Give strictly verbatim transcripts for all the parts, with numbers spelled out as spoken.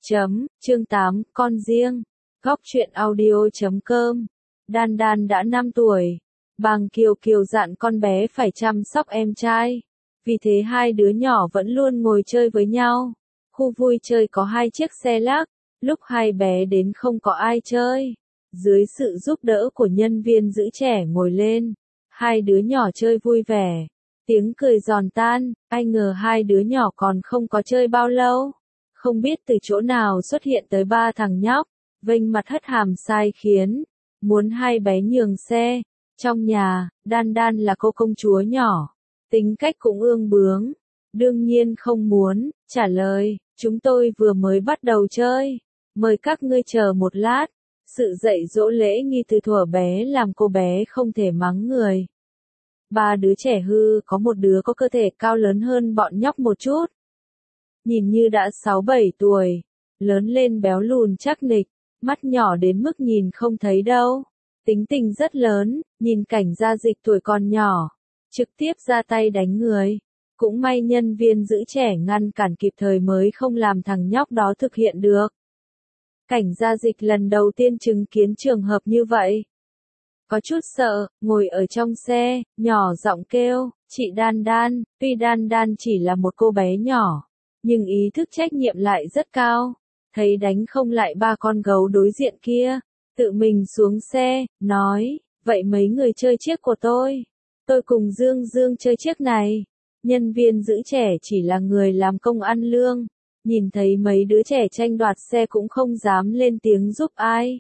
Chấm, chương tám, con riêng. Góc truyện audio chấm com. Đan Đan đã năm tuổi. Bàng Kiều Kiều dặn con bé phải chăm sóc em trai. Vì thế hai đứa nhỏ vẫn luôn ngồi chơi với nhau. Khu vui chơi có hai chiếc xe lắc. Lúc hai bé đến không có ai chơi. Dưới sự giúp đỡ của nhân viên giữ trẻ ngồi lên, hai đứa nhỏ chơi vui vẻ. Tiếng cười giòn tan, ai ngờ hai đứa nhỏ còn không có chơi bao lâu. Không biết từ chỗ nào xuất hiện tới ba thằng nhóc, vênh mặt hất hàm sai khiến, muốn hai bé nhường xe. Trong nhà, Đan Đan là cô công chúa nhỏ, tính cách cũng ương bướng. Đương nhiên không muốn, trả lời, chúng tôi vừa mới bắt đầu chơi, mời các ngươi chờ một lát. Sự dạy dỗ lễ nghi từ thuở bé làm cô bé không thể mắng người. Ba đứa trẻ hư, có một đứa có cơ thể cao lớn hơn bọn nhóc một chút. Nhìn như đã sáu bảy tuổi, lớn lên béo lùn chắc nịch, mắt nhỏ đến mức nhìn không thấy đâu. Tính tình rất lớn, nhìn cảnh gia dịch tuổi còn nhỏ, trực tiếp ra tay đánh người. Cũng may nhân viên giữ trẻ ngăn cản kịp thời mới không làm thằng nhóc đó thực hiện được. Cảnh gia dịch lần đầu tiên chứng kiến trường hợp như vậy. Có chút sợ, ngồi ở trong xe, nhỏ giọng kêu, chị Đan Đan. Tuy Đan Đan chỉ là một cô bé nhỏ, nhưng ý thức trách nhiệm lại rất cao. Thấy đánh không lại ba con gấu đối diện kia, tự mình xuống xe, nói, vậy mấy người chơi chiếc của tôi. Tôi cùng Dương Dương chơi chiếc này. Nhân viên giữ trẻ chỉ là người làm công ăn lương. Nhìn thấy mấy đứa trẻ tranh đoạt xe cũng không dám lên tiếng giúp ai.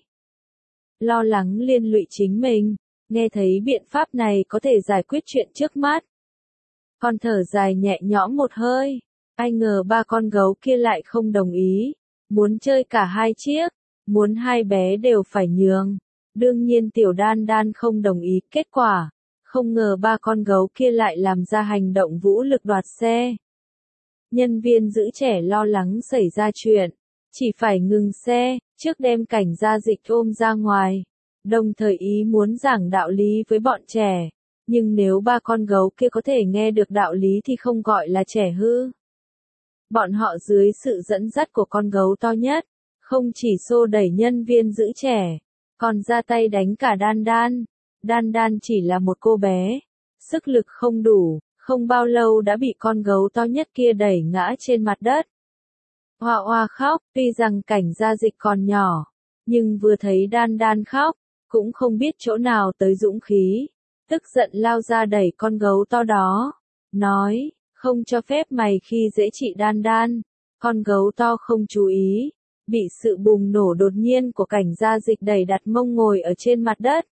Lo lắng liên lụy chính mình, nghe thấy biện pháp này có thể giải quyết chuyện trước mắt. Con thở dài nhẹ nhõm một hơi, ai ngờ ba con gấu kia lại không đồng ý, muốn chơi cả hai chiếc, muốn hai bé đều phải nhường. Đương nhiên tiểu Đan Đan không đồng ý, kết quả, không ngờ ba con gấu kia lại làm ra hành động vũ lực đoạt xe. Nhân viên giữ trẻ lo lắng xảy ra chuyện, chỉ phải ngừng xe, trước đem cảnh gia dịch ôm ra ngoài, đồng thời ý muốn giảng đạo lý với bọn trẻ. Nhưng nếu ba con gấu kia có thể nghe được đạo lý thì không gọi là trẻ hư. Bọn họ dưới sự dẫn dắt của con gấu to nhất, không chỉ xô đẩy nhân viên giữ trẻ, còn ra tay đánh cả Đan Đan. Đan Đan chỉ là một cô bé, sức lực không đủ. Không bao lâu đã bị con gấu to nhất kia đẩy ngã trên mặt đất. Hoa hoa khóc, tuy rằng cảnh gia dịch còn nhỏ, nhưng vừa thấy Đan Đan khóc, cũng không biết chỗ nào tới dũng khí, tức giận lao ra đẩy con gấu to đó, nói, không cho phép mày khi dễ chị Đan Đan. Con gấu to không chú ý, bị sự bùng nổ đột nhiên của cảnh gia dịch đẩy đặt mông ngồi ở trên mặt đất.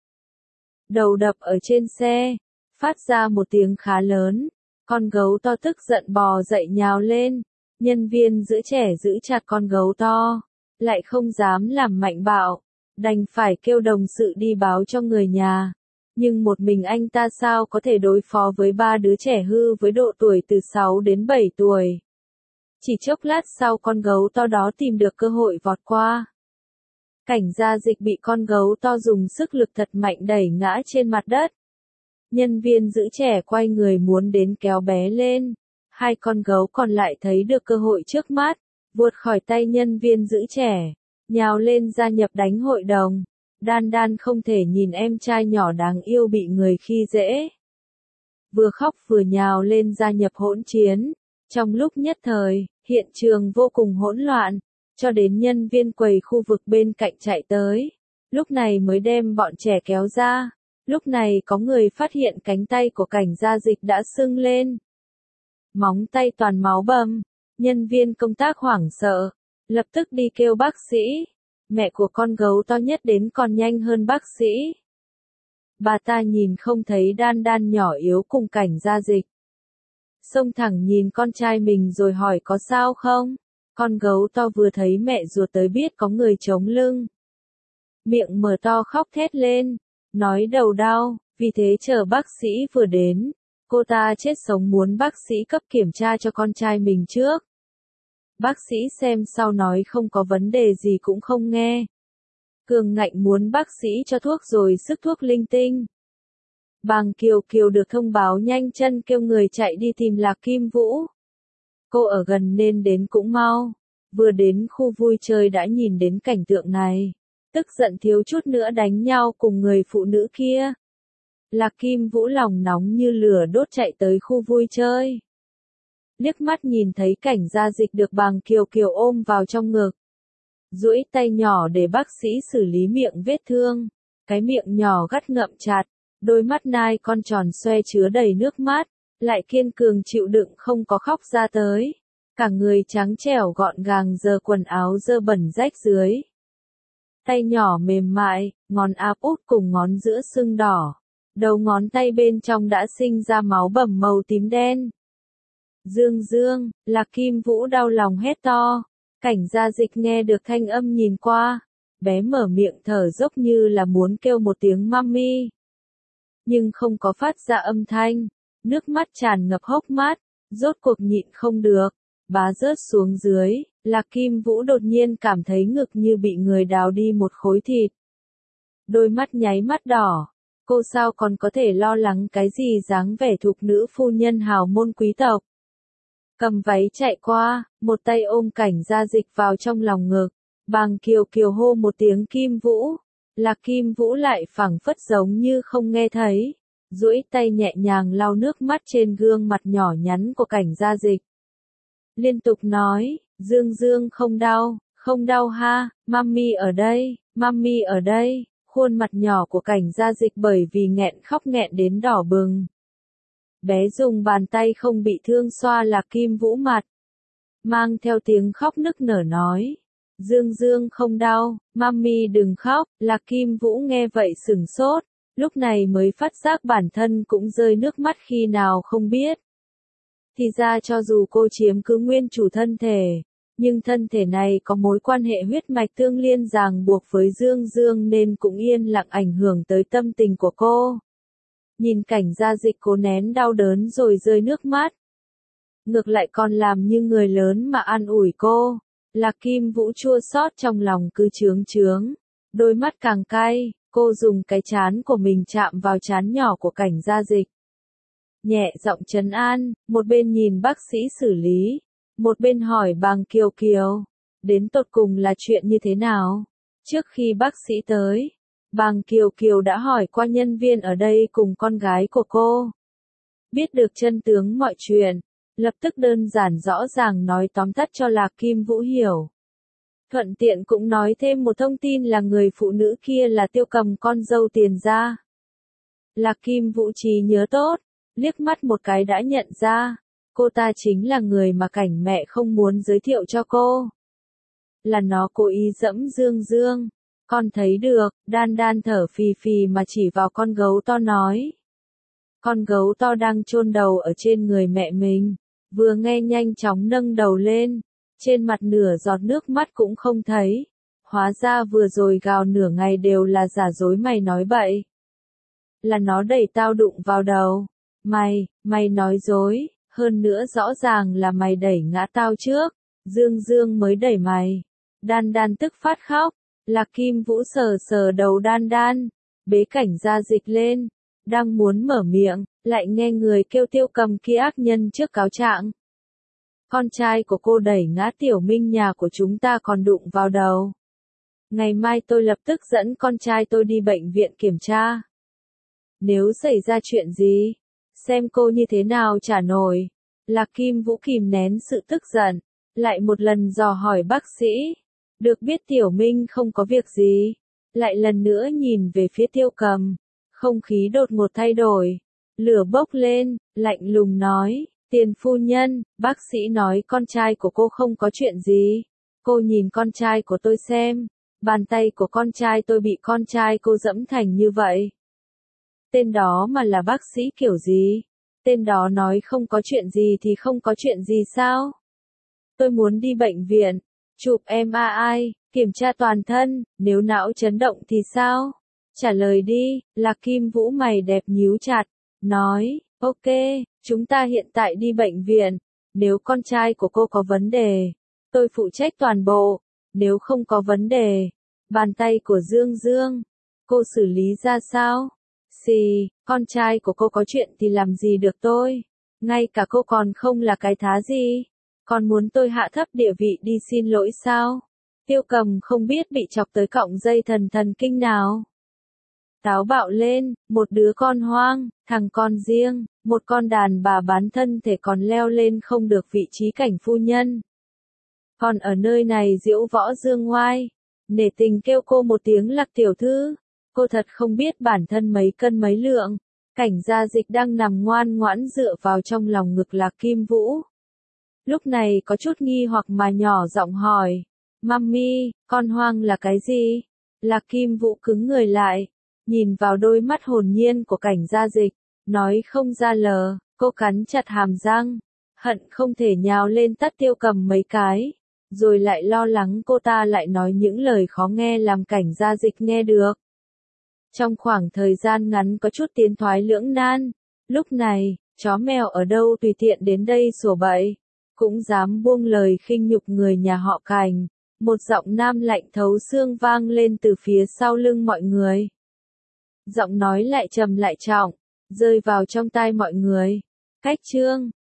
Đầu đập ở trên xe, phát ra một tiếng khá lớn, con gấu to tức giận bò dậy nhào lên. Nhân viên giữ trẻ giữ chặt con gấu to, lại không dám làm mạnh bạo, đành phải kêu đồng sự đi báo cho người nhà. Nhưng một mình anh ta sao có thể đối phó với ba đứa trẻ hư với độ tuổi từ sáu đến bảy tuổi. Chỉ chốc lát sau con gấu to đó tìm được cơ hội vọt qua. Cảnh gia dịch bị con gấu to dùng sức lực thật mạnh đẩy ngã trên mặt đất. Nhân viên giữ trẻ quay người muốn đến kéo bé lên. Hai con gấu còn lại thấy được cơ hội trước mắt, vụt khỏi tay nhân viên giữ trẻ, nhào lên gia nhập đánh hội đồng. Đan Đan không thể nhìn em trai nhỏ đáng yêu bị người khi dễ. Vừa khóc vừa nhào lên gia nhập hỗn chiến. Trong lúc nhất thời, hiện trường vô cùng hỗn loạn, cho đến nhân viên quầy khu vực bên cạnh chạy tới. Lúc này mới đem bọn trẻ kéo ra. Lúc này có người phát hiện cánh tay của cảnh gia dịch đã sưng lên. Móng tay toàn máu bầm. Nhân viên công tác hoảng sợ, lập tức đi kêu bác sĩ. Mẹ của con gấu to nhất đến còn nhanh hơn bác sĩ. Bà ta nhìn không thấy Đan Đan nhỏ yếu cùng cảnh gia dịch. Xông thẳng nhìn con trai mình rồi hỏi có sao không? Con gấu to vừa thấy mẹ ruột tới biết có người chống lưng. Miệng mở to khóc thét lên, nói đầu đau, vì thế chờ bác sĩ vừa đến. Cô ta chết sống muốn bác sĩ cấp kiểm tra cho con trai mình trước. Bác sĩ xem sau nói không có vấn đề gì cũng không nghe. Cường ngạnh muốn bác sĩ cho thuốc rồi sức thuốc linh tinh. Bàng Kiều Kiều được thông báo nhanh chân kêu người chạy đi tìm Lạc Kim Vũ. Cô ở gần nên đến cũng mau. vừa đến khu vui chơi đã nhìn đến cảnh tượng này, tức giận thiếu chút nữa đánh nhau cùng người phụ nữ kia. Lạc Kim Vũ lòng nóng như lửa đốt chạy tới khu vui chơi. Liếc mắt nhìn thấy cảnh Gia Dịch được Bàng Kiều Kiều ôm vào trong ngực. Duỗi tay nhỏ để bác sĩ xử lý miệng vết thương. Cái miệng nhỏ gắt ngậm chặt, đôi mắt nai con tròn xoe chứa đầy nước mắt, lại kiên cường chịu đựng không có khóc ra tới. Cả người trắng trẻo gọn gàng giơ quần áo dơ bẩn rách dưới. Tay nhỏ mềm mại, ngón áp út cùng ngón giữa sưng đỏ. Đầu ngón tay bên trong đã sinh ra máu bầm màu tím đen. Dương Dương, Lạc Kim Vũ đau lòng hét to. Cảnh Gia Dịch nghe được thanh âm nhìn qua. Bé mở miệng thở dốc như là muốn kêu một tiếng mami. Nhưng không có phát ra âm thanh. Nước mắt tràn ngập hốc mắt. Rốt cuộc nhịn không được. Bá rớt xuống dưới. Lạc Kim Vũ đột nhiên cảm thấy ngực như bị người đào đi một khối thịt. Đôi mắt nháy mắt đỏ. Cô sao còn có thể lo lắng cái gì dáng vẻ thục nữ phu nhân hào môn quý tộc. Cầm váy chạy qua, một tay ôm Cảnh Gia Dịch vào trong lòng ngực. Bàng Kiều Kiều hô một tiếng Kim Vũ. Lạc Kim Vũ lại phảng phất giống như không nghe thấy. Duỗi tay nhẹ nhàng lau nước mắt trên gương mặt nhỏ nhắn của Cảnh Gia Dịch. Liên tục nói, Dương Dương không đau, không đau ha, mami ở đây, mami ở đây. Khuôn mặt nhỏ của Cảnh Gia Dịch bởi vì nghẹn khóc nghẹn đến đỏ bừng. Bé dùng bàn tay không bị thương xoa Lạc Kim Vũ mặt. Mang theo tiếng khóc nức nở nói. Dương Dương không đau, mami đừng khóc. Lạc Kim Vũ nghe vậy sửng sốt. Lúc này mới phát giác bản thân cũng rơi nước mắt khi nào không biết. Thì ra cho dù cô chiếm cứ nguyên chủ thân thể. Nhưng thân thể này có mối quan hệ huyết mạch tương liên ràng buộc với Dương Dương nên cũng yên lặng ảnh hưởng tới tâm tình của cô. Nhìn Cảnh Gia Dịch cố nén đau đớn rồi rơi nước mắt. Ngược lại còn làm như người lớn mà an ủi cô. Lạc Kim Vũ chua xót trong lòng cứ chướng chướng. Đôi mắt càng cay, cô dùng cái trán của mình chạm vào trán nhỏ của Cảnh Gia Dịch. Nhẹ giọng trấn an, một bên nhìn bác sĩ xử lý. Một bên hỏi Bàng Kiều Kiều, đến tột cùng là chuyện như thế nào? Trước khi bác sĩ tới, Bàng Kiều Kiều đã hỏi qua nhân viên ở đây cùng con gái của cô. Biết được chân tướng mọi chuyện, lập tức đơn giản rõ ràng nói tóm tắt cho Lạc Kim Vũ hiểu. Thuận tiện cũng nói thêm một thông tin là người phụ nữ kia là Tiêu Cầm con dâu Tiền gia. Lạc Kim Vũ trí nhớ tốt, liếc mắt một cái đã nhận ra. Cô ta chính là người mà Cảnh mẹ không muốn giới thiệu cho cô. Là nó cố ý dẫm Dương Dương. Con thấy được, Đan Đan thở phì phì mà chỉ vào con gấu to nói. Con gấu to đang chôn đầu ở trên người mẹ mình. Vừa nghe nhanh chóng nâng đầu lên. Trên mặt nửa giọt nước mắt cũng không thấy. Hóa ra vừa rồi gào nửa ngày đều là giả dối mày nói bậy. Là nó đẩy tao đụng vào đầu. Mày, mày nói dối. Hơn nữa rõ ràng là mày đẩy ngã tao trước, Dương Dương mới đẩy mày. Đan Đan tức phát khóc, Lạc Kim Vũ sờ sờ đầu Đan Đan, bế Cảnh Gia Dịch lên, đang muốn mở miệng, lại nghe người kêu Tiêu Cầm kia ác nhân trước cáo trạng. Con trai của cô đẩy ngã Tiểu Minh nhà của chúng ta còn đụng vào đầu. Ngày mai tôi lập tức dẫn con trai tôi đi bệnh viện kiểm tra. Nếu xảy ra chuyện gì, xem cô như thế nào trả nổi. Lạc Kim Vũ kìm nén sự tức giận, lại một lần dò hỏi bác sĩ. Được biết Tiểu Minh không có việc gì. Lại lần nữa nhìn về phía Tiêu Cầm. Không khí đột ngột thay đổi. Lửa bốc lên, lạnh lùng nói. Tiền phu nhân, bác sĩ nói con trai của cô không có chuyện gì. Cô nhìn con trai của tôi xem. Bàn tay của con trai tôi bị con trai cô dẫm thành như vậy. Tên đó mà là bác sĩ kiểu gì? Tên đó nói không có chuyện gì thì không có chuyện gì sao? Tôi muốn đi bệnh viện, chụp em a i, kiểm tra toàn thân, nếu não chấn động thì sao? Trả lời đi, Lạc Kim Vũ mày đẹp nhíu chặt, nói, ok, chúng ta hiện tại đi bệnh viện, nếu con trai của cô có vấn đề, tôi phụ trách toàn bộ, nếu không có vấn đề, bàn tay của Dương Dương, cô xử lý ra sao? Xì, con trai của cô có chuyện thì làm gì được tôi? Ngay cả cô còn không là cái thá gì? Còn muốn tôi hạ thấp địa vị đi xin lỗi sao? Tiêu Cầm không biết bị chọc tới cọng dây thần thần kinh nào. Táo bạo lên, một đứa con hoang, thằng con riêng, một con đàn bà bán thân thể còn leo lên không được vị trí cảnh phu nhân. Còn ở nơi này diễu võ dương ngoai, nể tình kêu cô một tiếng Lạc tiểu thư, cô thật không biết bản thân mấy cân mấy lượng. Cảnh Gia Dịch đang nằm ngoan ngoãn dựa vào trong lòng ngực Lạc Kim Vũ. Lúc này có chút nghi hoặc mà nhỏ giọng hỏi, Mami, con hoang là cái gì? Lạc Kim Vũ cứng người lại, nhìn vào đôi mắt hồn nhiên của Cảnh Gia Dịch, nói không ra lờ, cô cắn chặt hàm răng, hận không thể nhào lên tát Tiêu Cầm mấy cái, rồi lại lo lắng cô ta lại nói những lời khó nghe làm Cảnh Gia Dịch nghe được. Trong khoảng thời gian ngắn có chút tiến thoái lưỡng nan, lúc này, chó mèo ở đâu tùy tiện đến đây sủa bậy, cũng dám buông lời khinh nhục người nhà họ Cảnh. Một giọng nam lạnh thấu xương vang lên từ phía sau lưng mọi người. Giọng nói lại trầm lại trọng, rơi vào trong tai mọi người. Cách chương